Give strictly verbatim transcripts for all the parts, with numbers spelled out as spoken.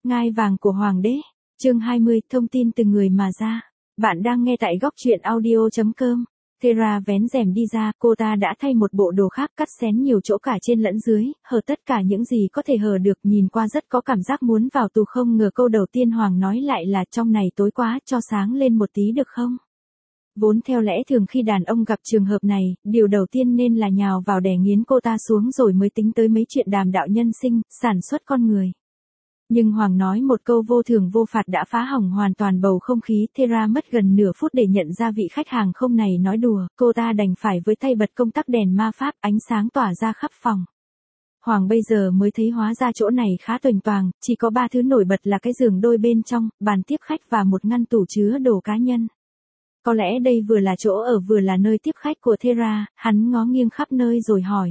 Ngai vàng của Hoàng đế. Chương hai mươi, thông tin từ người mà ra. Bạn đang nghe tại góc truyện audio chấm com. Thera vén rèm đi ra, cô ta đã thay một bộ đồ khác, cắt xén nhiều chỗ cả trên lẫn dưới, hở tất cả những gì có thể hở được, nhìn qua rất có cảm giác muốn vào tù. Không ngờ câu đầu tiên Hoàng nói lại là trong này tối quá, cho sáng lên một tí được không? Vốn theo lẽ thường khi đàn ông gặp trường hợp này, điều đầu tiên nên là nhào vào đè nghiến cô ta xuống rồi mới tính tới mấy chuyện đàm đạo nhân sinh, sản xuất con người. Nhưng Hoàng nói một câu vô thưởng vô phạt đã phá hỏng hoàn toàn bầu không khí. Thera mất gần nửa phút để nhận ra vị khách hàng không này nói đùa, cô ta đành phải với tay bật công tắc đèn ma pháp, ánh sáng tỏa ra khắp phòng. Hoàng bây giờ mới thấy hóa ra chỗ này khá toành toàng, chỉ có ba thứ nổi bật là cái giường đôi bên trong, bàn tiếp khách và một ngăn tủ chứa đồ cá nhân. Có lẽ đây vừa là chỗ ở vừa là nơi tiếp khách của Thera. Hắn ngó nghiêng khắp nơi rồi hỏi.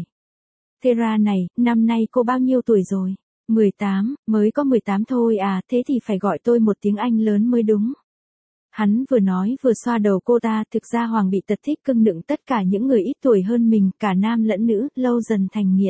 Thera này, năm nay cô bao nhiêu tuổi rồi? mười tám, mới có mười tám thôi à, thế thì phải gọi tôi một tiếng anh lớn mới đúng. Hắn vừa nói vừa xoa đầu cô ta, thực ra Hoàng bị tật thích cưng nựng tất cả những người ít tuổi hơn mình, cả nam lẫn nữ, lâu dần thành nghiện.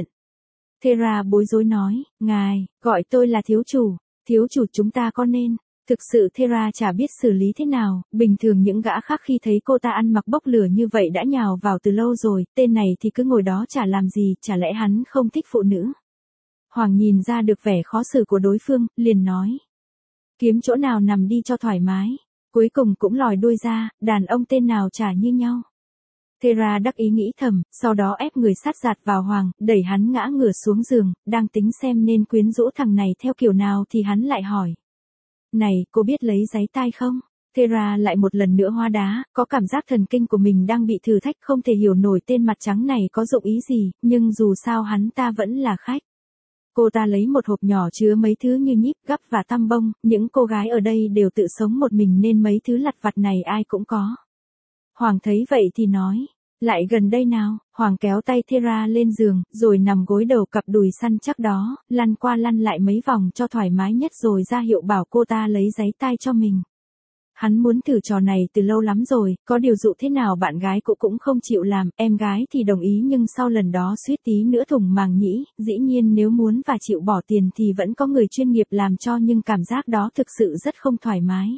Thera bối rối nói, ngài, gọi tôi là thiếu chủ, thiếu chủ chúng ta có nên... Thực sự Thera chả biết xử lý thế nào, bình thường những gã khác khi thấy cô ta ăn mặc bốc lửa như vậy đã nhào vào từ lâu rồi, tên này thì cứ ngồi đó chả làm gì, chả lẽ hắn không thích phụ nữ. Hoàng nhìn ra được vẻ khó xử của đối phương, liền nói. Kiếm chỗ nào nằm đi cho thoải mái, cuối cùng cũng lòi đuôi ra, đàn ông tên nào chả như nhau. Thera đắc ý nghĩ thầm, sau đó ép người sát giạt vào Hoàng, đẩy hắn ngã ngửa xuống giường, đang tính xem nên quyến rũ thằng này theo kiểu nào thì hắn lại hỏi. Này, cô biết lấy giấy tai không? Thera lại một lần nữa hóa đá, có cảm giác thần kinh của mình đang bị thử thách, không thể hiểu nổi tên mặt trắng này có dụng ý gì, nhưng dù sao hắn ta vẫn là khách. Cô ta lấy một hộp nhỏ chứa mấy thứ như nhíp, gắp và tăm bông, những cô gái ở đây đều tự sống một mình nên mấy thứ lặt vặt này ai cũng có. Hoàng thấy vậy thì nói, lại gần đây nào. Hoàng kéo tay Thera lên giường, rồi nằm gối đầu cặp đùi săn chắc đó, lăn qua lăn lại mấy vòng cho thoải mái nhất rồi ra hiệu bảo cô ta lấy giấy tai cho mình. Hắn muốn thử trò này từ lâu lắm rồi, có điều dụ thế nào bạn gái cũ cũng không chịu làm, em gái thì đồng ý nhưng sau lần đó suýt tí nữa thủng màng nhĩ, dĩ nhiên nếu muốn và chịu bỏ tiền thì vẫn có người chuyên nghiệp làm cho nhưng cảm giác đó thực sự rất không thoải mái.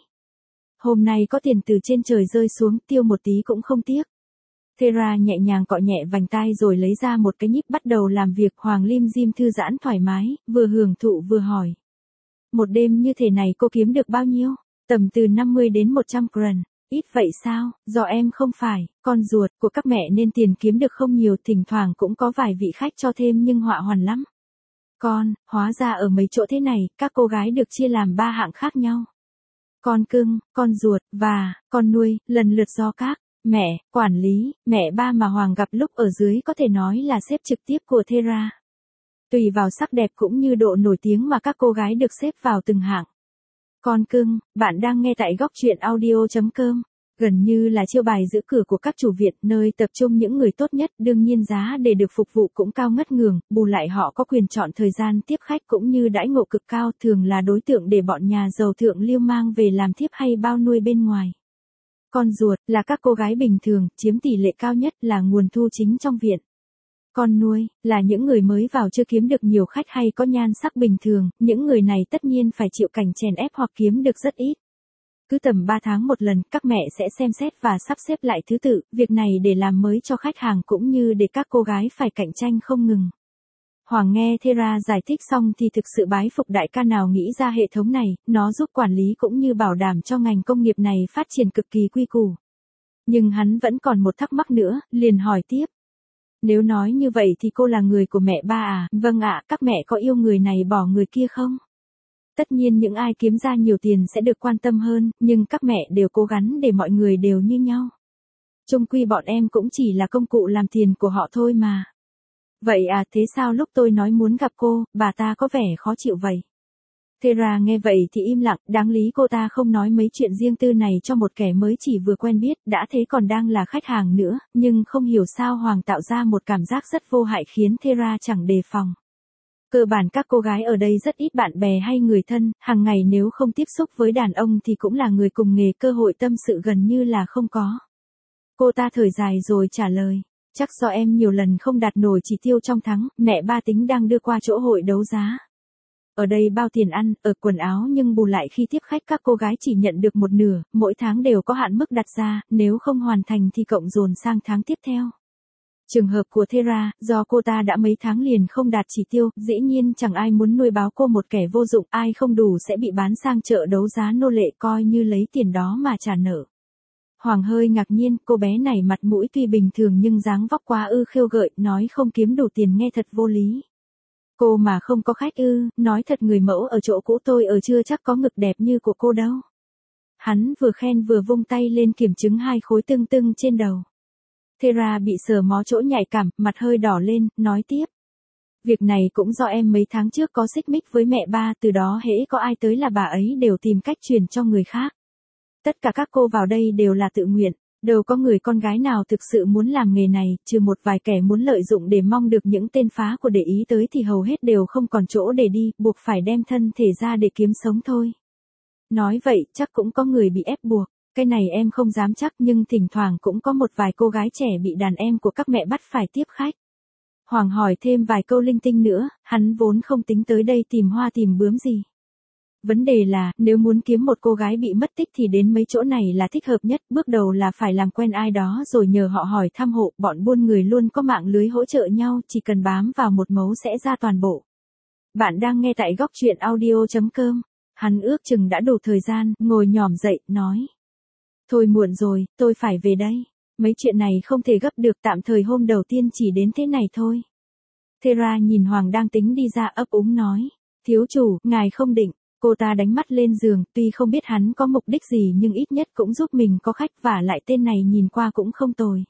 Hôm nay có tiền từ trên trời rơi xuống, tiêu một tí cũng không tiếc. Thera nhẹ nhàng cọ nhẹ vành tai rồi lấy ra một cái nhíp bắt đầu làm việc. Hoàng lim dim thư giãn thoải mái, vừa hưởng thụ vừa hỏi. Một đêm như thế này cô kiếm được bao nhiêu? Tầm từ năm mươi đến một trăm kron. Ít vậy sao? Do em không phải con ruột của các mẹ nên tiền kiếm được không nhiều, thỉnh thoảng cũng có vài vị khách cho thêm nhưng họa hoàn lắm. Con, hóa ra ở mấy chỗ thế này, các cô gái được chia làm ba hạng khác nhau. Con cưng, con ruột, và con nuôi, lần lượt do các mẹ, quản lý, mẹ ba mà Hoàng gặp lúc ở dưới có thể nói là sếp trực tiếp của Thera. Tùy vào sắc đẹp cũng như độ nổi tiếng mà các cô gái được xếp vào từng hạng. Con cưng, bạn đang nghe tại góc truyện audio chấm com. Gần như là chiêu bài giữ cửa của các chủ viện, nơi tập trung những người tốt nhất, đương nhiên giá để được phục vụ cũng cao ngất ngường, bù lại họ có quyền chọn thời gian tiếp khách cũng như đãi ngộ cực cao, thường là đối tượng để bọn nhà giàu thượng lưu mang về làm thiếp hay bao nuôi bên ngoài. Con ruột là các cô gái bình thường, chiếm tỷ lệ cao nhất, là nguồn thu chính trong viện. Con nuôi là những người mới vào chưa kiếm được nhiều khách hay có nhan sắc bình thường, những người này tất nhiên phải chịu cảnh chèn ép hoặc kiếm được rất ít. Cứ tầm ba tháng một lần, các mẹ sẽ xem xét và sắp xếp lại thứ tự, việc này để làm mới cho khách hàng cũng như để các cô gái phải cạnh tranh không ngừng. Hoàng nghe Thera giải thích xong thì thực sự bái phục đại ca nào nghĩ ra hệ thống này, nó giúp quản lý cũng như bảo đảm cho ngành công nghiệp này phát triển cực kỳ quy củ. Nhưng hắn vẫn còn một thắc mắc nữa, liền hỏi tiếp. Nếu nói như vậy thì cô là người của mẹ ba à? Vâng ạ, các mẹ có yêu người này bỏ người kia không? Tất nhiên những ai kiếm ra nhiều tiền sẽ được quan tâm hơn, nhưng các mẹ đều cố gắng để mọi người đều như nhau. Chung quy bọn em cũng chỉ là công cụ làm tiền của họ thôi mà. Vậy à, thế sao lúc tôi nói muốn gặp cô, bà ta có vẻ khó chịu vậy? Thera nghe vậy thì im lặng, đáng lý cô ta không nói mấy chuyện riêng tư này cho một kẻ mới chỉ vừa quen biết, đã thế còn đang là khách hàng nữa, nhưng không hiểu sao Hoàng tạo ra một cảm giác rất vô hại khiến Thera chẳng đề phòng. Cơ bản các cô gái ở đây rất ít bạn bè hay người thân, hàng ngày nếu không tiếp xúc với đàn ông thì cũng là người cùng nghề, cơ hội tâm sự gần như là không có. Cô ta thở dài rồi trả lời, chắc do em nhiều lần không đạt nổi chỉ tiêu trong tháng, mẹ ba tính đang đưa qua chỗ hội đấu giá. ở đây bao tiền ăn, ở quần áo nhưng bù lại khi tiếp khách các cô gái chỉ nhận được một nửa, mỗi tháng đều có hạn mức đặt ra, nếu không hoàn thành thì cộng dồn sang tháng tiếp theo. Trường hợp của Thera, do cô ta đã mấy tháng liền không đạt chỉ tiêu, dĩ nhiên chẳng ai muốn nuôi báo cô một kẻ vô dụng, ai không đủ sẽ bị bán sang chợ đấu giá nô lệ coi như lấy tiền đó mà trả nợ. Hoàng hơi ngạc nhiên, cô bé này mặt mũi tuy bình thường nhưng dáng vóc quá ư khêu gợi, nói không kiếm đủ tiền nghe thật vô lý. Cô mà không có khách ư, nói thật người mẫu ở chỗ cũ tôi ở chưa chắc có ngực đẹp như của cô đâu. Hắn vừa khen vừa vung tay lên kiểm chứng hai khối tưng tưng trên đầu. Thera bị sờ mó chỗ nhạy cảm, mặt hơi đỏ lên, nói tiếp. Việc này cũng do em mấy tháng trước có xích mích với mẹ ba, từ đó hễ có ai tới là bà ấy đều tìm cách truyền cho người khác. Tất cả các cô vào đây đều là tự nguyện, đâu có người con gái nào thực sự muốn làm nghề này, trừ một vài kẻ muốn lợi dụng để mong được những tên phá của để ý tới thì hầu hết đều không còn chỗ để đi, buộc phải đem thân thể ra để kiếm sống thôi. Nói vậy chắc cũng có người bị ép buộc. Cái này em không dám chắc nhưng thỉnh thoảng cũng có một vài cô gái trẻ bị đàn em của các mẹ bắt phải tiếp khách. Hoàng hỏi thêm vài câu linh tinh nữa, hắn vốn không tính tới đây tìm hoa tìm bướm gì. Vấn đề là, nếu muốn kiếm một cô gái bị mất tích thì đến mấy chỗ này là thích hợp nhất, bước đầu là phải làm quen ai đó rồi nhờ họ hỏi thăm hộ, bọn buôn người luôn có mạng lưới hỗ trợ nhau, chỉ cần bám vào một mấu sẽ ra toàn bộ. Bạn đang nghe tại góc truyện audio chấm com, hắn ước chừng đã đủ thời gian, ngồi nhòm dậy, nói. Thôi muộn rồi, tôi phải về đây. Mấy chuyện này không thể gấp được, tạm thời hôm đầu tiên chỉ đến thế này thôi. Thera nhìn Hoàng đang tính đi ra ấp úng nói. Thiếu chủ, ngài không định. Cô ta đánh mắt lên giường, tuy không biết hắn có mục đích gì nhưng ít nhất cũng giúp mình có khách và lại tên này nhìn qua cũng không tồi.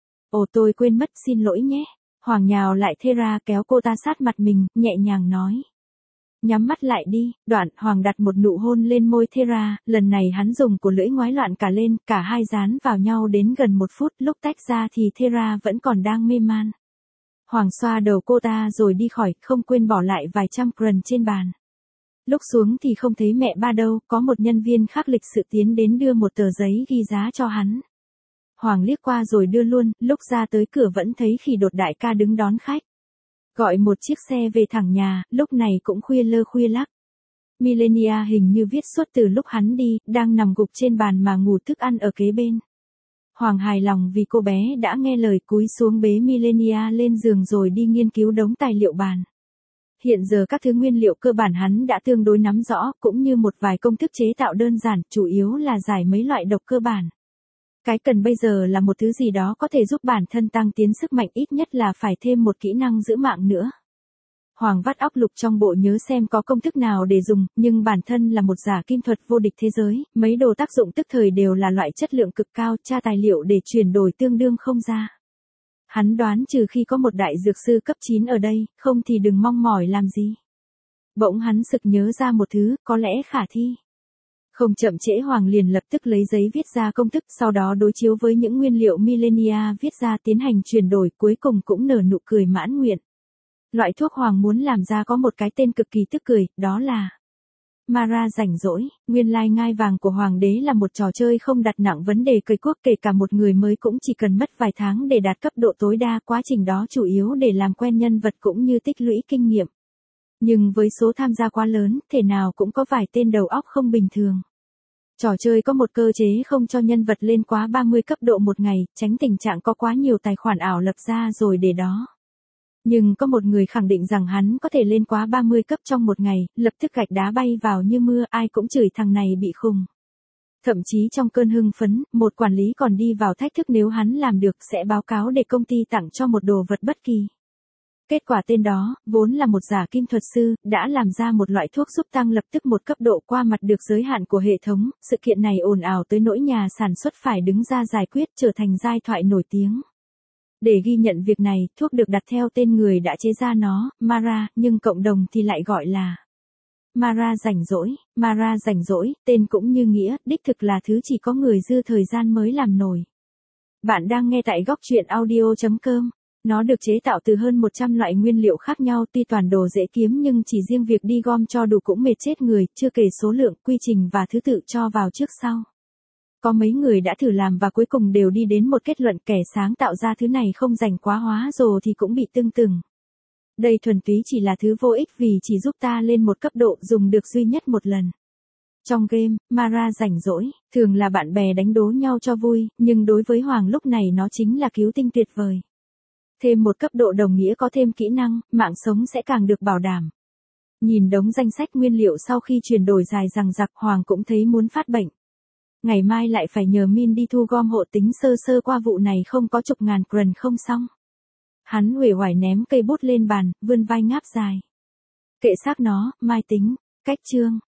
Ồ tôi quên mất, xin lỗi nhé. Hoàng nhào lại Thera kéo cô ta sát mặt mình, nhẹ nhàng nói. Nhắm mắt lại đi, đoạn Hoàng đặt một nụ hôn lên môi Thera, lần này hắn dùng của lưỡi ngoái loạn cả lên, cả hai dán vào nhau đến gần một phút, lúc tách ra thì Thera vẫn còn đang mê man. Hoàng xoa đầu cô ta rồi đi khỏi, không quên bỏ lại vài trăm kron trên bàn. Lúc xuống thì không thấy mẹ ba đâu, có một nhân viên khác lịch sự tiến đến đưa một tờ giấy ghi giá cho hắn. Hoàng liếc qua rồi đưa luôn, lúc ra tới cửa vẫn thấy Khỉ Đột đại ca đứng đón khách. Gọi một chiếc xe về thẳng nhà, lúc này cũng khuya lơ khuya lắc. Millenia hình như viết suốt từ lúc hắn đi, đang nằm gục trên bàn mà ngủ thức ăn ở kế bên. Hoàng hài lòng vì cô bé đã nghe lời cúi xuống bế Millenia lên giường rồi đi nghiên cứu đống tài liệu bàn. Hiện giờ các thứ nguyên liệu cơ bản hắn đã tương đối nắm rõ, cũng như một vài công thức chế tạo đơn giản, chủ yếu là giải mấy loại độc cơ bản. Cái cần bây giờ là một thứ gì đó có thể giúp bản thân tăng tiến sức mạnh, ít nhất là phải thêm một kỹ năng giữ mạng nữa. Hoàng vắt óc lục trong bộ nhớ xem có công thức nào để dùng, nhưng bản thân là một giả kim thuật vô địch thế giới, mấy đồ tác dụng tức thời đều là loại chất lượng cực cao, tra tài liệu để chuyển đổi tương đương không ra. Hắn đoán trừ khi có một đại dược sư cấp chín ở đây, không thì đừng mong mỏi làm gì. Bỗng hắn sực nhớ ra một thứ, có lẽ khả thi. Không chậm trễ Hoàng liền lập tức lấy giấy viết ra công thức, sau đó đối chiếu với những nguyên liệu Millenia viết ra tiến hành chuyển đổi, cuối cùng cũng nở nụ cười mãn nguyện. Loại thuốc Hoàng muốn làm ra có một cái tên cực kỳ tức cười, đó là Mara rảnh rỗi. Nguyên lai ngai vàng của Hoàng đế là một trò chơi không đặt nặng vấn đề cày cuốc, kể cả một người mới cũng chỉ cần mất vài tháng để đạt cấp độ tối đa, quá trình đó chủ yếu để làm quen nhân vật cũng như tích lũy kinh nghiệm. Nhưng với số tham gia quá lớn, thể nào cũng có vài tên đầu óc không bình thường. Trò chơi có một cơ chế không cho nhân vật lên quá ba mươi cấp độ một ngày, tránh tình trạng có quá nhiều tài khoản ảo lập ra rồi để đó. Nhưng có một người khẳng định rằng hắn có thể lên quá ba mươi cấp trong một ngày, lập tức gạch đá bay vào như mưa, ai cũng chửi thằng này bị khùng. Thậm chí trong cơn hưng phấn, một quản lý còn đi vào thách thức nếu hắn làm được sẽ báo cáo để công ty tặng cho một đồ vật bất kỳ. Kết quả tên đó, vốn là một giả kim thuật sư, đã làm ra một loại thuốc giúp tăng lập tức một cấp độ qua mặt được giới hạn của hệ thống, sự kiện này ồn ào tới nỗi nhà sản xuất phải đứng ra giải quyết, trở thành giai thoại nổi tiếng. Để ghi nhận việc này, thuốc được đặt theo tên người đã chế ra nó, Mara, nhưng cộng đồng thì lại gọi là Mara rảnh rỗi. Mara rảnh rỗi, tên cũng như nghĩa, đích thực là thứ chỉ có người dư thời gian mới làm nổi. Bạn đang nghe tại góc truyện audio chấm com. Nó được chế tạo từ hơn một trăm loại nguyên liệu khác nhau, tuy toàn đồ dễ kiếm nhưng chỉ riêng việc đi gom cho đủ cũng mệt chết người, chưa kể số lượng, quy trình và thứ tự cho vào trước sau. Có mấy người đã thử làm và cuối cùng đều đi đến một kết luận, kẻ sáng tạo ra thứ này không rảnh quá hóa rồi thì cũng bị tương từng. Đây thuần túy chỉ là thứ vô ích vì chỉ giúp ta lên một cấp độ dùng được duy nhất một lần. Trong game, Mara rảnh rỗi, thường là bạn bè đánh đố nhau cho vui, nhưng đối với Hoàng lúc này nó chính là cứu tinh tuyệt vời. Thêm một cấp độ đồng nghĩa có thêm kỹ năng, mạng sống sẽ càng được bảo đảm. Nhìn đống danh sách nguyên liệu sau khi chuyển đổi dài dằng dặc, Hoàng cũng thấy muốn phát bệnh. Ngày mai lại phải nhờ Min đi thu gom hộ, tính sơ sơ qua vụ này không có chục ngàn credit không xong. Hắn uể oải ném cây bút lên bàn, vươn vai ngáp dài. Kệ xác nó, mai tính. Cách chương